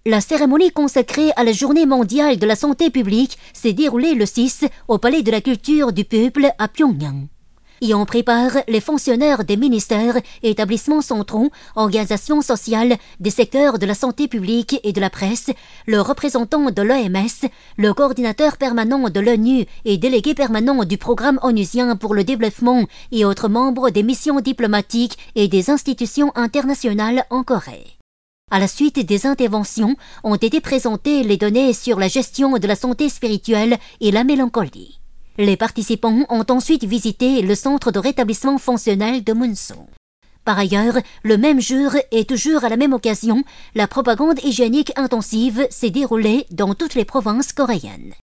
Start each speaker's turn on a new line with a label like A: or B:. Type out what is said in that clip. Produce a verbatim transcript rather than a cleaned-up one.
A: La cérémonie consacrée à la Journée mondiale de la santé publique s'est déroulée le six au Palais de la Culture du Peuple à Pyongyang. Y ont pris part les fonctionnaires des ministères, établissements centraux, organisations sociales, des secteurs de la santé publique et de la presse, le représentant de l'O M S, le coordinateur permanent de l'ONU et délégué permanent du programme onusien pour le développement et autres membres des missions diplomatiques et des institutions internationales en Corée. À la suite des interventions, ont été présentées les données sur la gestion de la santé spirituelle et la mélancolie. Les participants ont ensuite visité le centre de rétablissement fonctionnel de Munso. Par ailleurs, le même jour et toujours à la même occasion, la propagande hygiénique intensive s'est déroulée dans toutes les provinces coréennes.